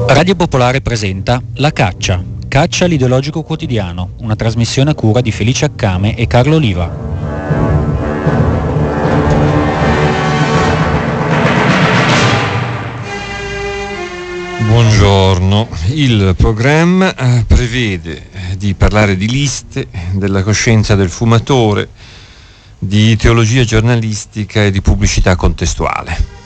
Radio Popolare presenta La Caccia, Caccia l'ideologico quotidiano, una trasmissione a cura di Felice Accame e Carlo Oliva. Buongiorno, il programma prevede di parlare di liste, della coscienza del fumatore, di teologia giornalistica e di pubblicità contestuale.